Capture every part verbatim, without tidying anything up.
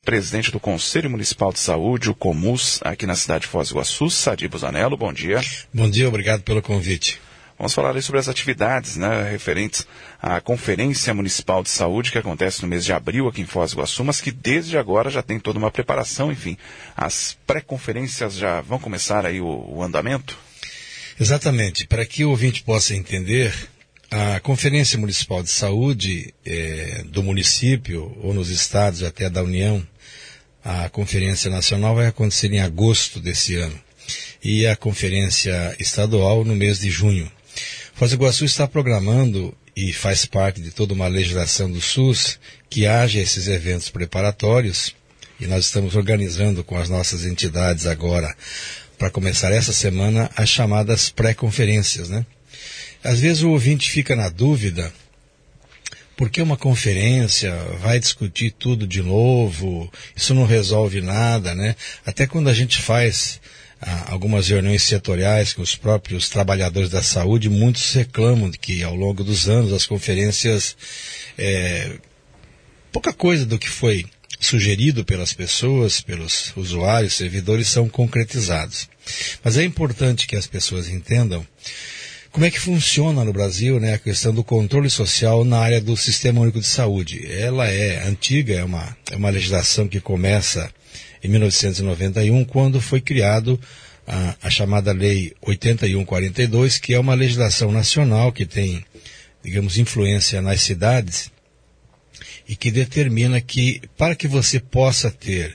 presidente do Conselho Municipal de Saúde, o COMUS, aqui na cidade de Foz do Iguaçu, Sadi Busanello. Bom dia. Bom dia, obrigado pelo convite. Vamos falar aí sobre as atividades, né, referentes à Conferência Municipal de Saúde, que acontece no mês de abril aqui em Foz do Iguaçu, mas que desde agora já tem toda uma preparação, enfim. As pré-conferências já vão começar aí o, o andamento? Exatamente. Para que o ouvinte possa entender, a Conferência Municipal de Saúde é, do município, ou nos estados até da União, a Conferência Nacional vai acontecer em agosto desse ano. E a Conferência Estadual no mês de junho. Foz do Iguaçu está programando, e faz parte de toda uma legislação do SUS, que haja esses eventos preparatórios, e nós estamos organizando com as nossas entidades agora, para começar essa semana, as chamadas pré-conferências, né? Às vezes o ouvinte fica na dúvida, porque uma conferência vai discutir tudo de novo, isso não resolve nada, né? Até quando a gente faz Ah, algumas reuniões setoriais com os próprios trabalhadores da saúde, muitos reclamam de que ao longo dos anos as conferências, é, pouca coisa do que foi sugerido pelas pessoas, pelos usuários, servidores, são concretizados. Mas é importante que as pessoas entendam como é que funciona no Brasil, né, a questão do controle social na área do Sistema Único de Saúde. Ela é antiga, é uma, é uma legislação que começa em mil novecentos e noventa e um, quando foi criado a, a chamada Lei oitenta e um quarenta e dois, que é uma legislação nacional que tem, digamos, influência nas cidades e que determina que, para que você possa ter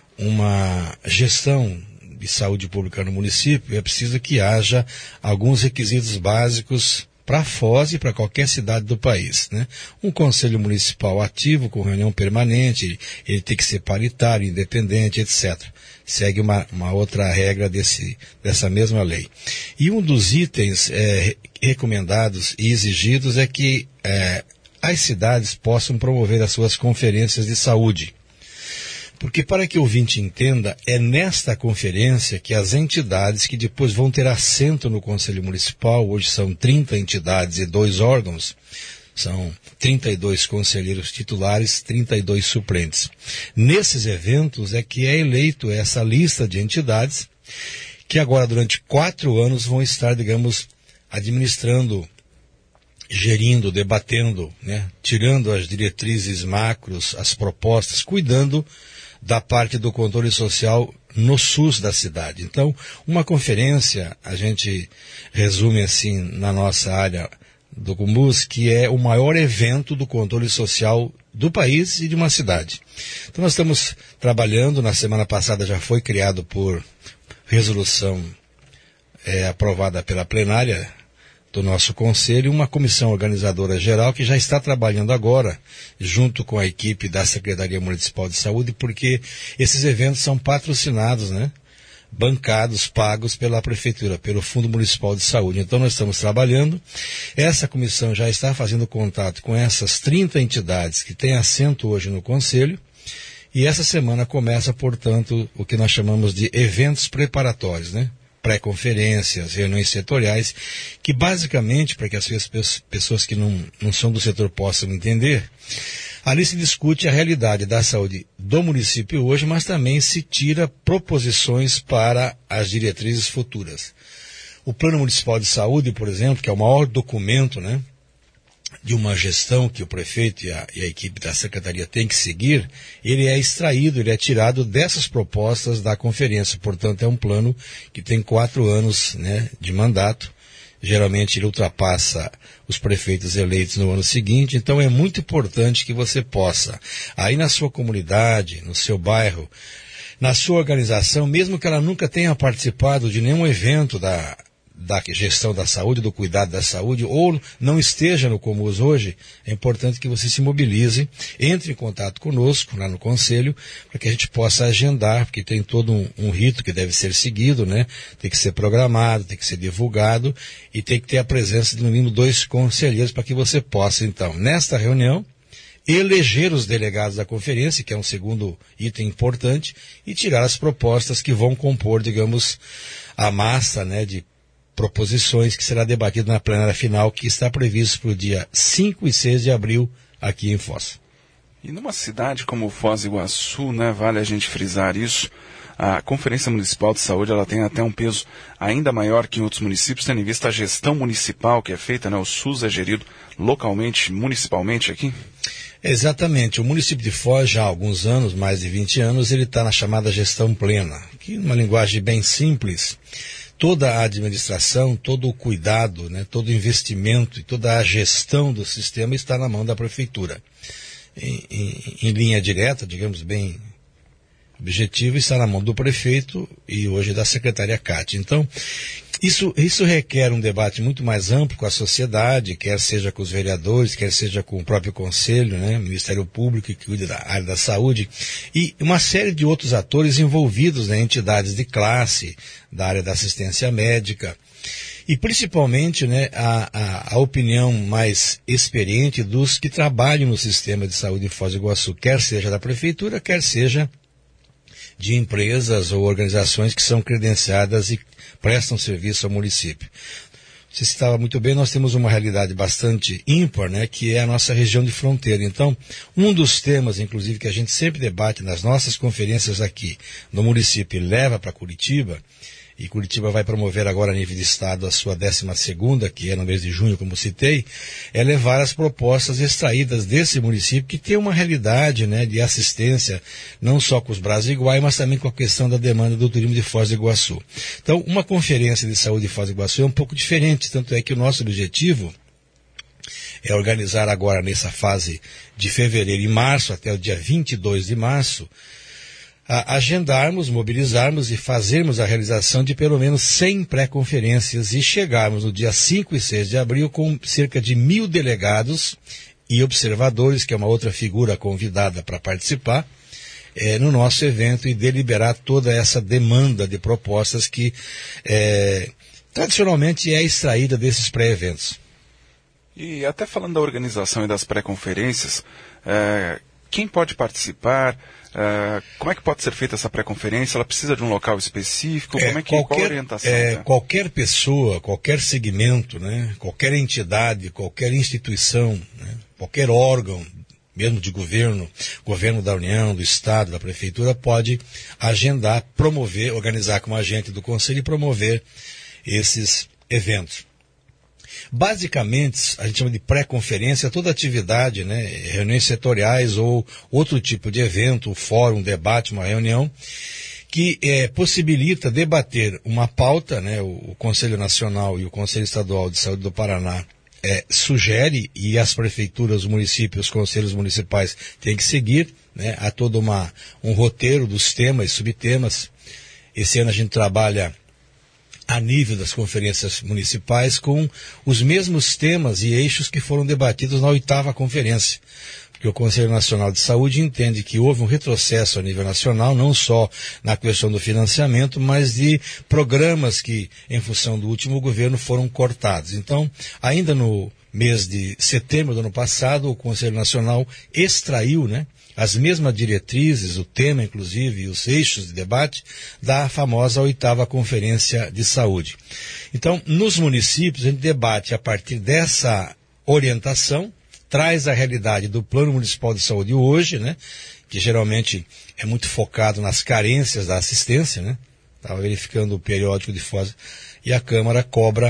uma gestão de saúde pública no município, é preciso que haja alguns requisitos básicos para a Foz e para qualquer cidade do país, né? Um conselho municipal ativo, com reunião permanente, ele tem que ser paritário, independente, etcétera. Segue uma, uma outra regra desse, dessa mesma lei. E um dos itens é, recomendados e exigidos é que é, as cidades possam promover as suas conferências de saúde. Porque, para que o ouvinte entenda, é nesta conferência que as entidades que depois vão ter assento no Conselho Municipal, hoje são trinta entidades e dois órgãos, são trinta e dois conselheiros titulares, trinta e dois suplentes. Nesses eventos é que é eleito essa lista de entidades que agora, durante quatro anos, vão estar, digamos, administrando, gerindo, debatendo, né, tirando as diretrizes macros, as propostas, cuidando da parte do controle social no SUS da cidade. Então, uma conferência, a gente resume assim na nossa área do COMUS, que é o maior evento do controle social do país e de uma cidade. Então, nós estamos trabalhando, na semana passada já foi criado por resolução é, aprovada pela plenária do nosso conselho, uma comissão organizadora geral que já está trabalhando agora, junto com a equipe da Secretaria Municipal de Saúde, porque esses eventos são patrocinados, né? Bancados, pagos pela Prefeitura, pelo Fundo Municipal de Saúde. Então nós estamos trabalhando, essa comissão já está fazendo contato com essas trinta entidades que têm assento hoje no Conselho, e essa semana começa, portanto, o que nós chamamos de eventos preparatórios, né? Pré-conferências, reuniões setoriais, que basicamente, para que as pessoas que não, não são do setor possam entender, ali se discute a realidade da saúde do município hoje, mas também se tira proposições para as diretrizes futuras. O Plano Municipal de Saúde, por exemplo, que é o maior documento, né, de uma gestão que o prefeito e a, e a equipe da secretaria têm que seguir, ele é extraído, ele é tirado dessas propostas da conferência. Portanto, é um plano que tem quatro anos, né, de mandato. Geralmente ele ultrapassa os prefeitos eleitos no ano seguinte. Então é muito importante que você possa, aí na sua comunidade, no seu bairro, na sua organização, mesmo que ela nunca tenha participado de nenhum evento da da gestão da saúde, do cuidado da saúde, ou não esteja no COMUS hoje, é importante que você se mobilize, entre em contato conosco, lá no Conselho, para que a gente possa agendar, porque tem todo um, um rito que deve ser seguido, né? Tem que ser programado, tem que ser divulgado, e tem que ter a presença de no mínimo dois conselheiros, para que você possa, então, nesta reunião, eleger os delegados da conferência, que é um segundo item importante, e tirar as propostas que vão compor, digamos, a massa, né, de proposições que será debatida na plenária final, que está previsto para o dia cinco e seis de abril aqui em Foz. E numa cidade como Foz do Iguaçu, né, vale a gente frisar isso, a Conferência Municipal de Saúde ela tem até um peso ainda maior que em outros municípios, tendo em vista a gestão municipal que é feita, né, o SUS é gerido localmente, municipalmente aqui? Exatamente. O município de Foz, já há alguns anos, mais de vinte anos, ele está na chamada gestão plena, que numa linguagem bem simples, toda a administração, todo o cuidado, né, todo o investimento e toda a gestão do sistema está na mão da prefeitura. Em, em, em linha direta, digamos bem objetivo, está na mão do prefeito e hoje da secretária Cátia. Então, isso, isso requer um debate muito mais amplo com a sociedade, quer seja com os vereadores, quer seja com o próprio Conselho, né, Ministério Público, que cuida da área da saúde, e uma série de outros atores envolvidos, né, entidades de classe, da área da assistência médica, e principalmente, né, a, a, a opinião mais experiente dos que trabalham no sistema de saúde em Foz do Iguaçu, quer seja da prefeitura, quer seja de empresas ou organizações que são credenciadas e prestam serviço ao município. Você citava muito bem, nós temos uma realidade bastante ímpar, né, que é a nossa região de fronteira. Então, um dos temas, inclusive, que a gente sempre debate nas nossas conferências aqui no município e leva para Curitiba, e Curitiba vai promover agora a nível de estado a sua décima segunda, que é no mês de junho, como citei, é levar as propostas extraídas desse município, que tem uma realidade, né, de assistência, não só com os Brasiguai, mas também com a questão da demanda do turismo de Foz do Iguaçu. Então, uma conferência de saúde de Foz do Iguaçu é um pouco diferente, tanto é que o nosso objetivo é organizar agora nessa fase de fevereiro e março, até o dia vinte e dois de março, a agendarmos, mobilizarmos e fazermos a realização de pelo menos cem pré-conferências e chegarmos no dia cinco e seis de abril com cerca de mil delegados e observadores, que é uma outra figura convidada para participar, é, no nosso evento e deliberar toda essa demanda de propostas que é, tradicionalmente é extraída desses pré-eventos. E até falando da organização e das pré-conferências, é, quem pode participar? Uh, como é que pode ser feita essa pré-conferência? Ela precisa de um local específico? É, como é que, qualquer, qual a orientação? É, né? Qualquer pessoa, qualquer segmento, né, qualquer entidade, qualquer instituição, né, qualquer órgão, mesmo de governo, governo da União, do Estado, da Prefeitura, pode agendar, promover, organizar como agente do Conselho e promover esses eventos. Basicamente, a gente chama de pré-conferência toda atividade, né, reuniões setoriais ou outro tipo de evento, um fórum, um debate, uma reunião, que é, possibilita debater uma pauta, né, o, o Conselho Nacional e o Conselho Estadual de Saúde do Paraná é, sugere, e as prefeituras, os municípios, os conselhos municipais têm que seguir, né, há todo uma, um roteiro dos temas e subtemas. Esse ano a gente trabalha a nível das conferências municipais com os mesmos temas e eixos que foram debatidos na oitava conferência. Porque o Conselho Nacional de Saúde entende que houve um retrocesso a nível nacional, não só na questão do financiamento, mas de programas que, em função do último governo, foram cortados. Então, ainda no mês de setembro do ano passado, o Conselho Nacional extraiu, né, as mesmas diretrizes, o tema inclusive e os eixos de debate da famosa oitava Conferência de Saúde. Então, nos municípios, a gente debate a partir dessa orientação, traz a realidade do Plano Municipal de Saúde hoje, né, que geralmente é muito focado nas carências da assistência, né, estava verificando o periódico de Foz, e a Câmara cobra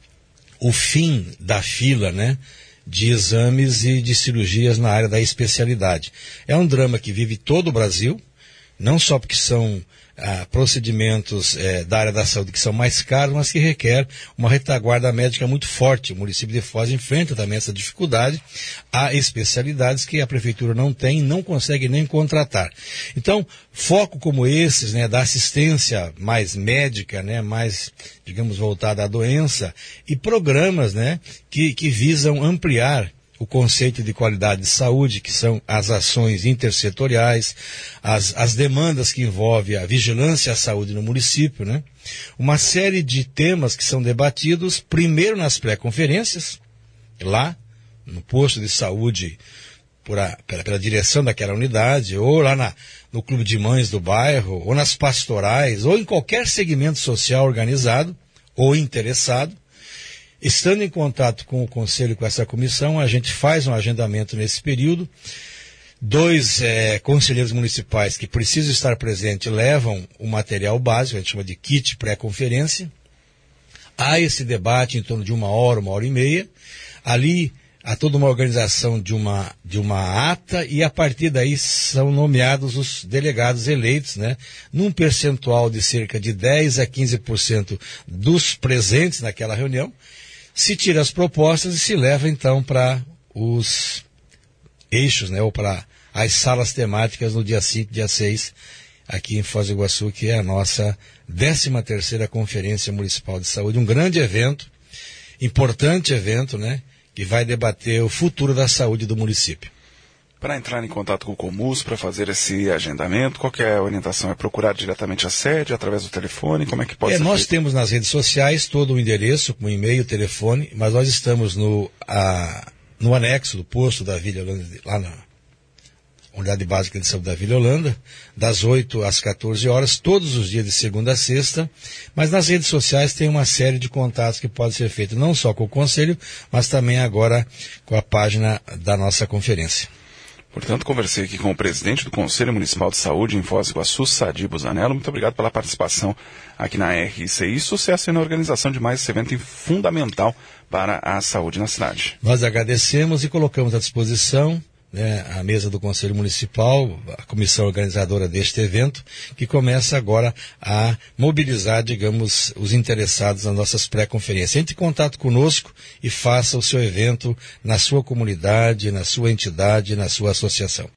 o fim da fila, né, de exames e de cirurgias na área da especialidade. É um drama que vive todo o Brasil, não só porque são ah, procedimentos eh, da área da saúde que são mais caros, mas que requer uma retaguarda médica muito forte. O município de Foz enfrenta também essa dificuldade. Há especialidades que a prefeitura não tem e não consegue nem contratar. Então, foco como esses, né, da assistência mais médica, né, mais, digamos, voltada à doença, e programas, né, que, que visam ampliar o conceito de qualidade de saúde, que são as ações intersetoriais, as, as demandas que envolvem a vigilância à saúde no município, né? Uma série de temas que são debatidos, primeiro nas pré-conferências, lá no posto de saúde, por a, pela, pela direção daquela unidade, ou lá na, no clube de mães do bairro, ou nas pastorais, ou em qualquer segmento social organizado ou interessado. Estando em contato com o Conselho, com essa comissão, a gente faz um agendamento nesse período, Dois é, conselheiros municipais que precisam estar presentes levam o material básico, a gente chama de kit pré-conferência. Há esse debate em torno de uma hora, uma hora e meia. Ali há toda uma organização de uma, de uma ata e a partir daí são nomeados os delegados eleitos, né? Num percentual de cerca de dez a quinze por cento dos presentes naquela reunião. Se tira as propostas e se leva então para os eixos, né? Ou para as salas temáticas no dia cinco, dia seis, aqui em Foz do Iguaçu, que é a nossa décima terceira Conferência Municipal de Saúde, um grande evento, importante evento, né, que vai debater o futuro da saúde do município. Para entrar em contato com o Comus, para fazer esse agendamento, qual que é a orientação? É procurar diretamente a sede, através do telefone? Como é que pode é, ser Nós feito? Temos nas redes sociais todo o endereço, com e-mail, telefone, mas nós estamos no, a, no anexo do posto da Vila Holanda, lá na Unidade Básica de Saúde da Vila Holanda, das oito às quatorze horas, todos os dias de segunda a sexta, mas nas redes sociais tem uma série de contatos que pode ser feito não só com o Conselho, mas também agora com a página da nossa conferência. Portanto, conversei aqui com o presidente do Conselho Municipal de Saúde em Foz do Iguaçu, Sadi Busanello. Muito obrigado pela participação aqui na R C I. Sucesso na organização de mais esse evento fundamental para a saúde na cidade. Nós agradecemos e colocamos à disposição, né, a mesa do Conselho Municipal, a comissão organizadora deste evento, que começa agora a mobilizar, digamos, os interessados nas nossas pré-conferências. Entre em contato conosco e faça o seu evento na sua comunidade, na sua entidade, na sua associação.